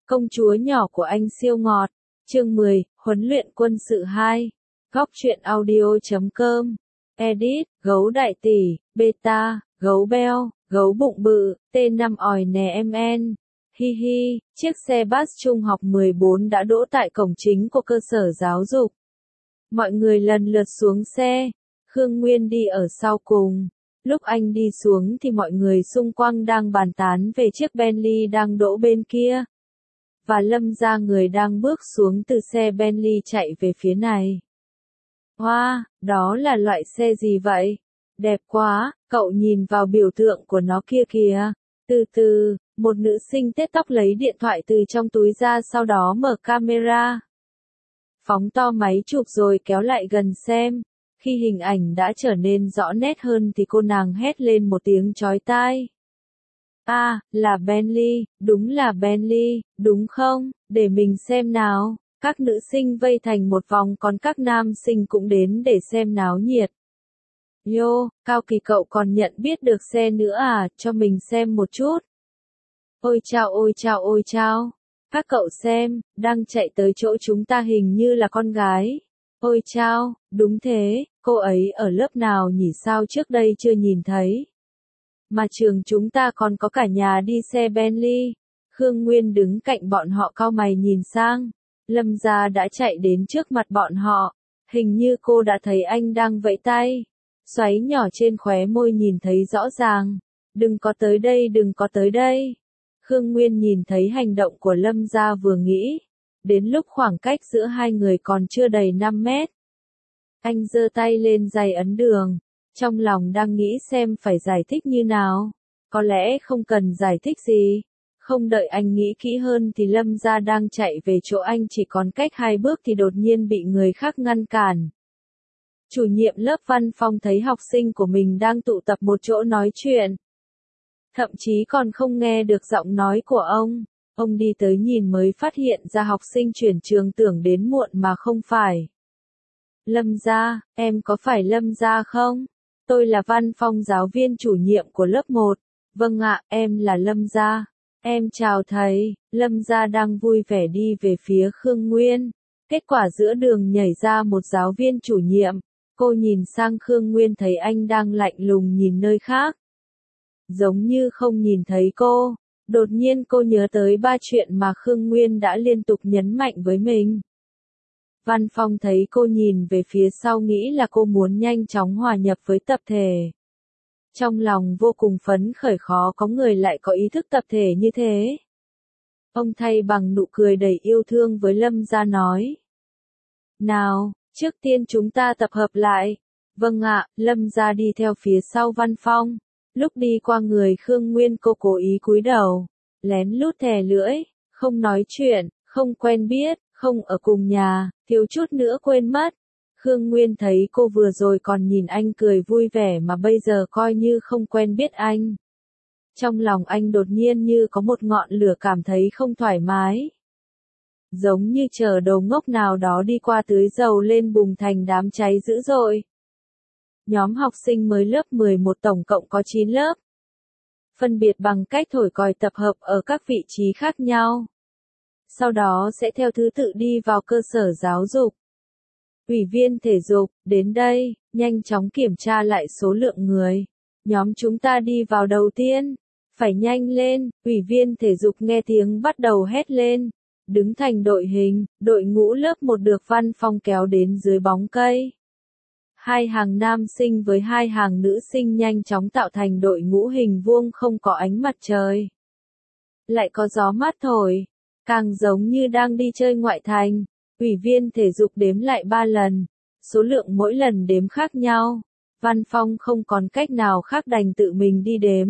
Công chúa nhỏ của anh siêu ngọt. Chương 10, huấn luyện quân sự 2. Góc truyện audio.com. Edit, gấu đại tỷ, beta, gấu beo, gấu bụng bự, T5 òi nè em en. Hi hi, chiếc xe bus trung học 14 đã đỗ tại cổng chính của cơ sở giáo dục. Mọi người lần lượt xuống xe. Khương Nguyên đi ở sau cùng. Lúc anh đi xuống thì mọi người xung quanh đang bàn tán về chiếc Bentley đang đỗ bên kia. Và Lâm ra người đang bước xuống từ xe Bentley chạy về phía này. Wow, đó là loại xe gì vậy? Đẹp quá, cậu nhìn vào biểu tượng của nó kia kìa. Từ từ, một nữ sinh tết tóc lấy điện thoại từ trong túi ra, sau đó mở camera. Phóng to máy chụp rồi kéo lại gần xem. Khi hình ảnh đã trở nên rõ nét hơn thì cô nàng hét lên một tiếng chói tai. À, là Bentley, đúng là Bentley, đúng không? Để mình xem nào. Các nữ sinh vây thành một vòng, còn các nam sinh cũng đến để xem náo nhiệt. Yo, Cao Kỳ cậu còn nhận biết được xe nữa à, cho mình xem một chút. Ôi chao ôi chao ôi chao. Các cậu xem, đang chạy tới chỗ chúng ta hình như là con gái. Ôi chao, đúng thế, cô ấy ở lớp nào nhỉ, sao trước đây chưa nhìn thấy. Mà trường chúng ta còn có cả nhà đi xe Bentley. Khương Nguyên đứng cạnh bọn họ cau mày nhìn sang. Lâm gia đã chạy đến trước mặt bọn họ. Hình như cô đã thấy anh đang vẫy tay. Xoáy nhỏ trên khóe môi nhìn thấy rõ ràng. Đừng có tới đây, đừng có tới đây. Khương Nguyên nhìn thấy hành động của Lâm gia vừa nghĩ. Đến lúc khoảng cách giữa hai người còn chưa đầy 5 mét. Anh giơ tay lên giày ấn đường. Trong lòng đang nghĩ xem phải giải thích như nào. Có lẽ không cần giải thích gì. Không đợi anh nghĩ kỹ hơn thì Lâm gia đang chạy về chỗ anh chỉ còn cách 2 bước thì đột nhiên bị người khác ngăn cản. Chủ nhiệm lớp Văn Phong thấy học sinh của mình đang tụ tập một chỗ nói chuyện. Thậm chí còn không nghe được giọng nói của ông. Ông đi tới nhìn mới phát hiện ra học sinh chuyển trường tưởng đến muộn mà không phải. Lâm gia, em có phải Lâm gia không? Tôi là Văn Phong, giáo viên chủ nhiệm của lớp 1. Vâng ạ, em là Lâm gia. Em chào thầy. Lâm gia đang vui vẻ đi về phía Khương Nguyên. Kết quả giữa đường nhảy ra một giáo viên chủ nhiệm. Cô nhìn sang Khương Nguyên thấy anh đang lạnh lùng nhìn nơi khác. Giống như không nhìn thấy cô. Đột nhiên cô nhớ tới 3 chuyện mà Khương Nguyên đã liên tục nhấn mạnh với mình. Văn Phong thấy cô nhìn về phía sau nghĩ là cô muốn nhanh chóng hòa nhập với tập thể. Trong lòng vô cùng phấn khởi, khó có người lại có ý thức tập thể như thế. Ông thay bằng nụ cười đầy yêu thương với Lâm gia nói. Nào, trước tiên chúng ta tập hợp lại. Vâng ạ, Lâm gia đi theo phía sau Văn Phong. Lúc đi qua người Khương Nguyên cô cố ý cúi đầu, lén lút thè lưỡi, không nói chuyện, không quen biết, không ở cùng nhà, thiếu chút nữa quên mất. Khương Nguyên thấy cô vừa rồi còn nhìn anh cười vui vẻ mà bây giờ coi như không quen biết anh. Trong lòng anh đột nhiên như có một ngọn lửa cảm thấy không thoải mái. Giống như chờ đồ ngốc nào đó đi qua tưới dầu lên bùng thành đám cháy dữ dội. Nhóm học sinh mới lớp 11 tổng cộng có 9 lớp. Phân biệt bằng cách thổi còi tập hợp ở các vị trí khác nhau. Sau đó sẽ theo thứ tự đi vào cơ sở giáo dục. Ủy viên thể dục, đến đây, nhanh chóng kiểm tra lại số lượng người. Nhóm chúng ta đi vào đầu tiên. Phải nhanh lên, ủy viên thể dục nghe tiếng bắt đầu hét lên. Đứng thành đội hình, đội ngũ lớp 1 được Văn Phong kéo đến dưới bóng cây. 2 hàng nam sinh với 2 hàng nữ sinh nhanh chóng tạo thành đội ngũ hình vuông không có ánh mặt trời. Lại có gió mát thổi, càng giống như đang đi chơi ngoại thành. Ủy viên thể dục đếm lại 3 lần, số lượng mỗi lần đếm khác nhau. Văn Phong không còn cách nào khác đành tự mình đi đếm.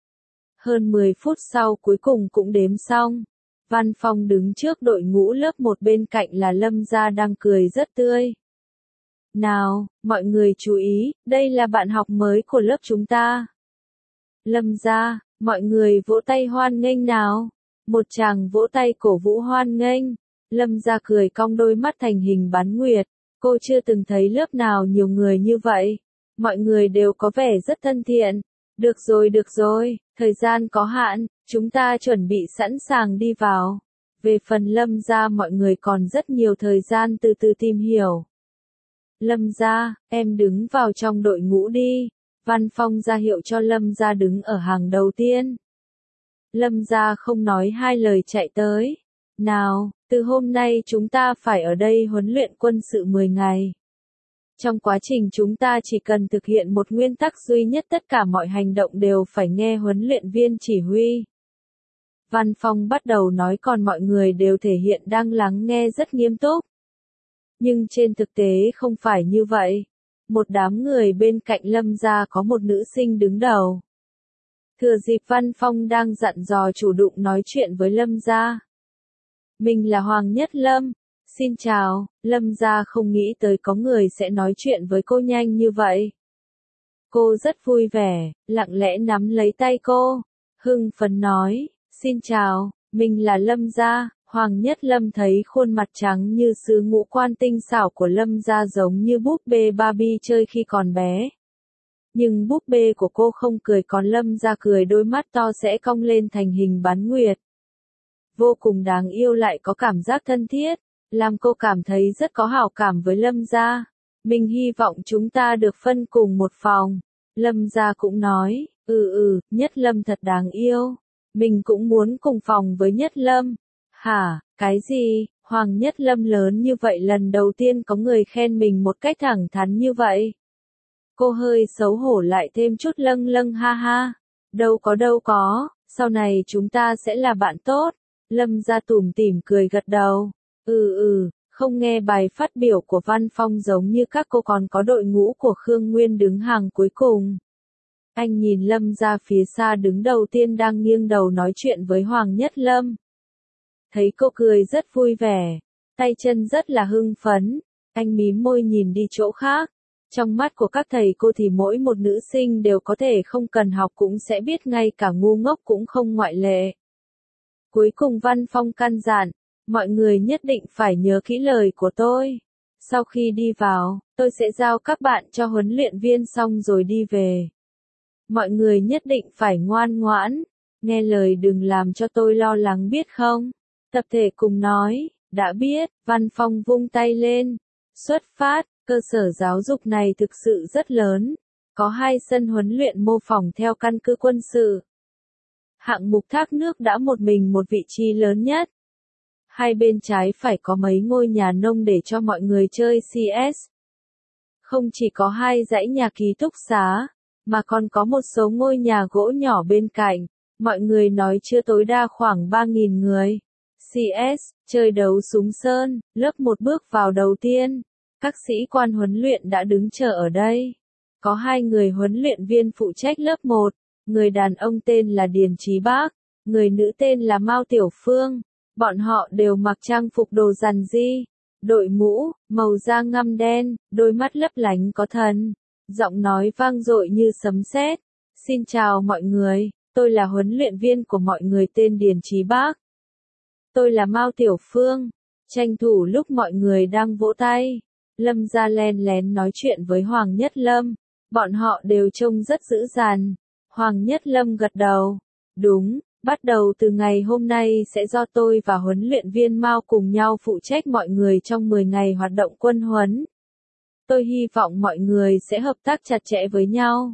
Hơn 10 phút sau cuối cùng cũng đếm xong. Văn Phong đứng trước đội ngũ lớp 1, bên cạnh là Lâm gia đang cười rất tươi. Nào, mọi người chú ý, đây là bạn học mới của lớp chúng ta. Lâm gia, mọi người vỗ tay hoan nghênh nào. Một tràng vỗ tay cổ vũ hoan nghênh. Lâm gia cười cong đôi mắt thành hình bán nguyệt. Cô chưa từng thấy lớp nào nhiều người như vậy. Mọi người đều có vẻ rất thân thiện. Được rồi, thời gian có hạn, chúng ta chuẩn bị sẵn sàng đi vào. Về phần Lâm gia mọi người còn rất nhiều thời gian từ từ tìm hiểu. Lâm gia, em đứng vào trong đội ngũ đi. Văn Phong ra hiệu cho Lâm gia đứng ở hàng đầu tiên. Lâm gia không nói hai lời chạy tới. Nào, từ hôm nay chúng ta phải ở đây huấn luyện quân sự 10 ngày. Trong quá trình chúng ta chỉ cần thực hiện một nguyên tắc duy nhất, tất cả mọi hành động đều phải nghe huấn luyện viên chỉ huy. Văn Phong bắt đầu nói, còn mọi người đều thể hiện đang lắng nghe rất nghiêm túc. Nhưng trên thực tế không phải như vậy. Một đám người bên cạnh Lâm gia có một nữ sinh đứng đầu. Thừa dịp Văn Phong đang dặn dò chủ động nói chuyện với Lâm gia. Mình là Hoàng Nhất Lâm. Xin chào. Lâm gia không nghĩ tới có người sẽ nói chuyện với cô nhanh như vậy. Cô rất vui vẻ, lặng lẽ nắm lấy tay cô. Hưng phấn nói, xin chào, mình là Lâm gia. Hoàng Nhất Lâm thấy khuôn mặt trắng như sứ, ngũ quan tinh xảo của Lâm gia giống như búp bê Barbie chơi khi còn bé. Nhưng búp bê của cô không cười, còn Lâm gia cười, đôi mắt to sẽ cong lên thành hình bán nguyệt. Vô cùng đáng yêu lại có cảm giác thân thiết, làm cô cảm thấy rất có hảo cảm với Lâm gia. Mình hy vọng chúng ta được phân cùng một phòng. Lâm gia cũng nói, Nhất Lâm thật đáng yêu. Mình cũng muốn cùng phòng với Nhất Lâm. Hả, cái gì? Hoàng Nhất Lâm lớn như vậy lần đầu tiên có người khen mình một cách thẳng thắn như vậy. Cô hơi xấu hổ lại thêm chút lâng lâng ha ha. Đâu có, sau này chúng ta sẽ là bạn tốt. Lâm gia tủm tỉm cười gật đầu. Không nghe bài phát biểu của Văn Phong giống như các cô, còn có đội ngũ của Khương Nguyên đứng hàng cuối cùng. Anh nhìn Lâm gia phía xa đứng đầu tiên đang nghiêng đầu nói chuyện với Hoàng Nhất Lâm. Thấy cô cười rất vui vẻ, tay chân rất là hưng phấn, anh mím môi nhìn đi chỗ khác. Trong mắt của các thầy cô thì mỗi một nữ sinh đều có thể không cần học cũng sẽ biết, ngay cả ngu ngốc cũng không ngoại lệ. Cuối cùng Văn Phong căn dặn, mọi người nhất định phải nhớ kỹ lời của tôi. Sau khi đi vào, tôi sẽ giao các bạn cho huấn luyện viên xong rồi đi về. Mọi người nhất định phải ngoan ngoãn, nghe lời, đừng làm cho tôi lo lắng biết không? Tập thể cùng nói, đã biết. Văn Phong vung tay lên. Xuất phát. Cơ sở giáo dục này thực sự rất lớn. Có 2 sân huấn luyện mô phỏng theo căn cứ quân sự. Hạng mục thác nước đã một mình một vị trí lớn nhất. Hai bên trái phải có mấy ngôi nhà nông để cho mọi người chơi CS. Không chỉ có 2 dãy nhà ký túc xá, mà còn có một số ngôi nhà gỗ nhỏ bên cạnh. Mọi người nói chưa tối đa khoảng 3.000 người. CS, chơi đấu súng sơn, lớp 1 bước vào đầu tiên. Các sĩ quan huấn luyện đã đứng chờ ở đây. Có 2 người huấn luyện viên phụ trách lớp 1, người đàn ông tên là Điền Chí Bác, người nữ tên là Mao Tiểu Phương. Bọn họ đều mặc trang phục đồ rằn di, đội mũ, màu da ngăm đen, đôi mắt lấp lánh có thần, giọng nói vang dội như sấm sét. Xin chào mọi người, tôi là huấn luyện viên của mọi người tên Điền Chí Bác. Tôi là Mao Tiểu Phương. Tranh thủ lúc mọi người đang vỗ tay, Lâm gia len lén nói chuyện với Hoàng Nhất Lâm. Bọn họ đều trông rất dữ dằn. Hoàng Nhất Lâm gật đầu. Đúng, bắt đầu từ ngày hôm nay sẽ do tôi và huấn luyện viên Mao cùng nhau phụ trách mọi người trong 10 ngày hoạt động quân huấn. Tôi hy vọng mọi người sẽ hợp tác chặt chẽ với nhau.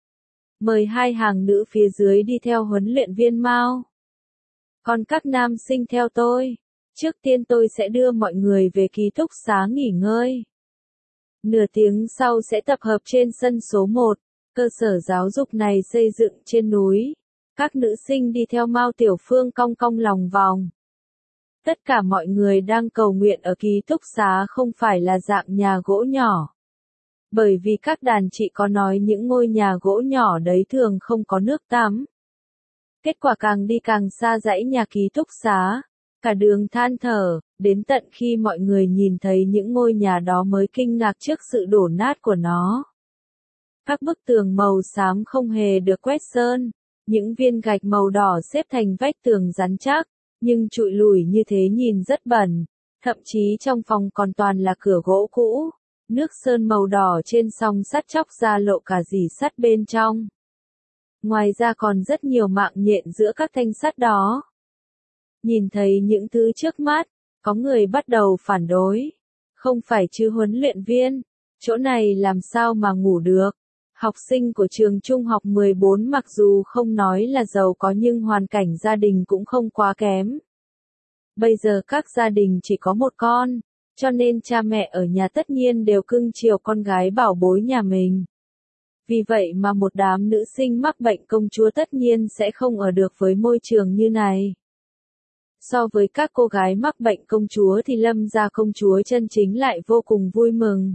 Mời 2 hàng nữ phía dưới đi theo huấn luyện viên Mao. Còn các nam sinh theo tôi. Trước tiên tôi sẽ đưa mọi người về ký túc xá nghỉ ngơi. Nửa tiếng sau sẽ tập hợp trên sân số 1. Cơ sở giáo dục này xây dựng trên núi. Các nữ sinh đi theo Mao Tiểu Phương cong cong lòng vòng. Tất cả mọi người đang cầu nguyện ở ký túc xá không phải là dạng nhà gỗ nhỏ. Bởi vì các đàn chị có nói những ngôi nhà gỗ nhỏ đấy thường không có nước tắm. Kết quả càng đi càng xa dãy nhà ký túc xá. Cả đường than thở, đến tận khi mọi người nhìn thấy những ngôi nhà đó mới kinh ngạc trước sự đổ nát của nó. Các bức tường màu xám không hề được quét sơn. Những viên gạch màu đỏ xếp thành vách tường rắn chắc, nhưng trụi lùi như thế nhìn rất bẩn. Thậm chí trong phòng còn toàn là cửa gỗ cũ. Nước sơn màu đỏ trên song sắt chóc ra lộ cả rỉ sắt bên trong. Ngoài ra còn rất nhiều mạng nhện giữa các thanh sắt đó. Nhìn thấy những thứ trước mắt, có người bắt đầu phản đối. Không phải chứ huấn luyện viên, chỗ này làm sao mà ngủ được. Học sinh của trường trung học 14 mặc dù không nói là giàu có nhưng hoàn cảnh gia đình cũng không quá kém. Bây giờ các gia đình chỉ có một con, cho nên cha mẹ ở nhà tất nhiên đều cưng chiều con gái bảo bối nhà mình. Vì vậy mà một đám nữ sinh mắc bệnh công chúa tất nhiên sẽ không ở được với môi trường như này. So với các cô gái mắc bệnh công chúa thì Lâm gia công chúa chân chính lại vô cùng vui mừng.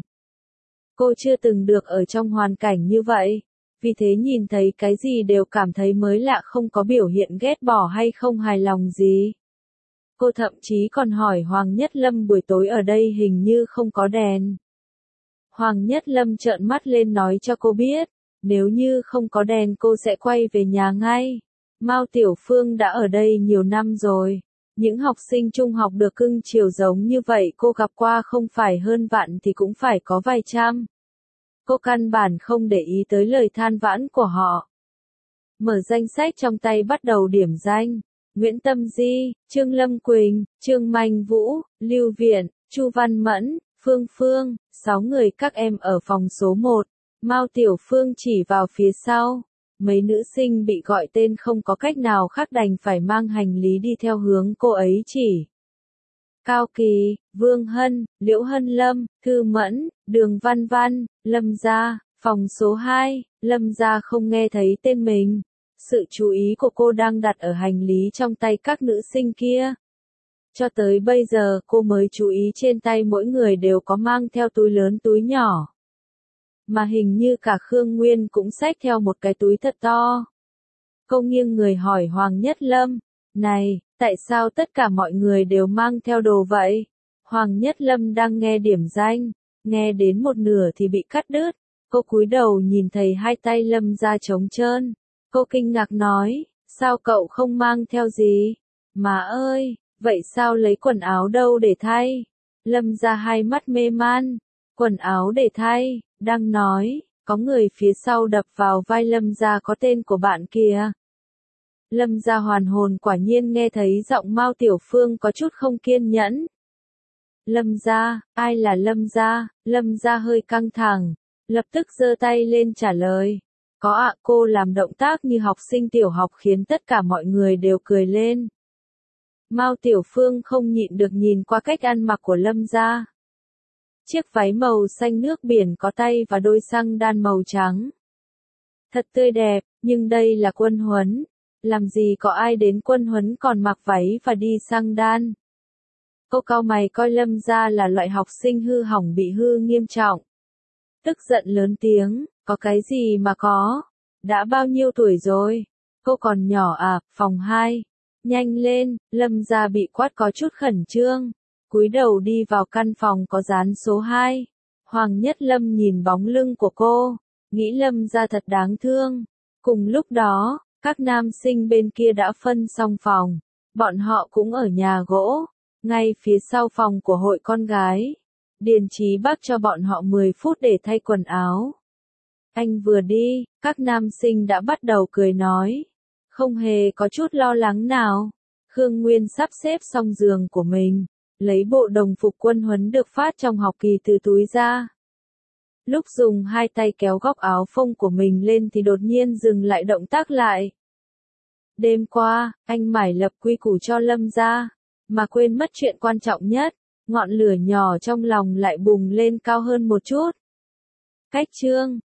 Cô chưa từng được ở trong hoàn cảnh như vậy, vì thế nhìn thấy cái gì đều cảm thấy mới lạ, không có biểu hiện ghét bỏ hay không hài lòng gì. Cô thậm chí còn hỏi Hoàng Nhất Lâm buổi tối ở đây hình như không có đèn. Hoàng Nhất Lâm trợn mắt lên nói cho cô biết, nếu như không có đèn cô sẽ quay về nhà ngay. Mao Tiểu Phương đã ở đây nhiều năm rồi. Những học sinh trung học được cưng chiều giống như vậy cô gặp qua không phải hơn vạn thì cũng phải có vài trăm. Cô căn bản không để ý tới lời than vãn của họ. Mở danh sách trong tay bắt đầu điểm danh. Nguyễn Tâm Di, Trương Lâm Quỳnh, Trương Mạnh Vũ, Lưu Viện, Chu Văn Mẫn, Phương Phương, 6 người các em ở phòng số 1. Mao Tiểu Phương chỉ vào phía sau. Mấy nữ sinh bị gọi tên không có cách nào khác đành phải mang hành lý đi theo hướng cô ấy chỉ. Cao Kỳ, Vương Hân, Liễu Hân Lâm, Thư Mẫn, Đường Văn Văn, Lâm gia, phòng số 2, Lâm gia không nghe thấy tên mình. Sự chú ý của cô đang đặt ở hành lý trong tay các nữ sinh kia. Cho tới bây giờ cô mới chú ý trên tay mỗi người đều có mang theo túi lớn túi nhỏ. Mà hình như cả Khương Nguyên cũng xách theo một cái túi thật to. Cô nghiêng người hỏi Hoàng Nhất Lâm, này, tại sao tất cả mọi người đều mang theo đồ vậy? Hoàng Nhất Lâm đang nghe điểm danh, nghe đến một nửa thì bị cắt đứt. Cô cúi đầu nhìn thấy hai tay Lâm ra trống trơn. Cô kinh ngạc nói, sao cậu không mang theo gì? Má ơi, vậy sao lấy quần áo đâu để thay? Lâm ra hai mắt mê man, quần áo để thay, đang nói, có người phía sau đập vào vai Lâm ra có tên của bạn kìa. Lâm ra hoàn hồn quả nhiên nghe thấy giọng Mao Tiểu Phương có chút không kiên nhẫn. Lâm ra, ai là Lâm ra? Lâm ra hơi căng thẳng, lập tức giơ tay lên trả lời. Có ạ, cô làm động tác như học sinh tiểu học khiến tất cả mọi người đều cười lên. Mao Tiểu Phương không nhịn được nhìn qua cách ăn mặc của Lâm gia. Chiếc váy màu xanh nước biển có tay và đôi xăng đan màu trắng. Thật tươi đẹp, nhưng đây là quân huấn. Làm gì có ai đến quân huấn còn mặc váy và đi xăng đan. Cô cau mày coi Lâm gia là loại học sinh hư hỏng bị hư nghiêm trọng. Tức giận lớn tiếng, có cái gì mà có? Đã bao nhiêu tuổi rồi? Cô còn nhỏ à, phòng 2. Nhanh lên, Lâm gia bị quát có chút khẩn trương. Cúi đầu đi vào căn phòng có dán số 2. Hoàng Nhất Lâm nhìn bóng lưng của cô, nghĩ Lâm gia thật đáng thương. Cùng lúc đó, các nam sinh bên kia đã phân xong phòng. Bọn họ cũng ở nhà gỗ, ngay phía sau phòng của hội con gái. Điền Chí Bắc cho bọn họ 10 phút để thay quần áo. Anh vừa đi, các nam sinh đã bắt đầu cười nói. Không hề có chút lo lắng nào. Khương Nguyên sắp xếp xong giường của mình, lấy bộ đồng phục quân huấn được phát trong học kỳ từ túi ra. Lúc dùng hai tay kéo góc áo phông của mình lên thì đột nhiên dừng lại động tác lại. Đêm qua, anh mải lập quy củ cho Lâm gia, mà quên mất chuyện quan trọng nhất, ngọn lửa nhỏ trong lòng lại bùng lên cao hơn một chút. Cách chương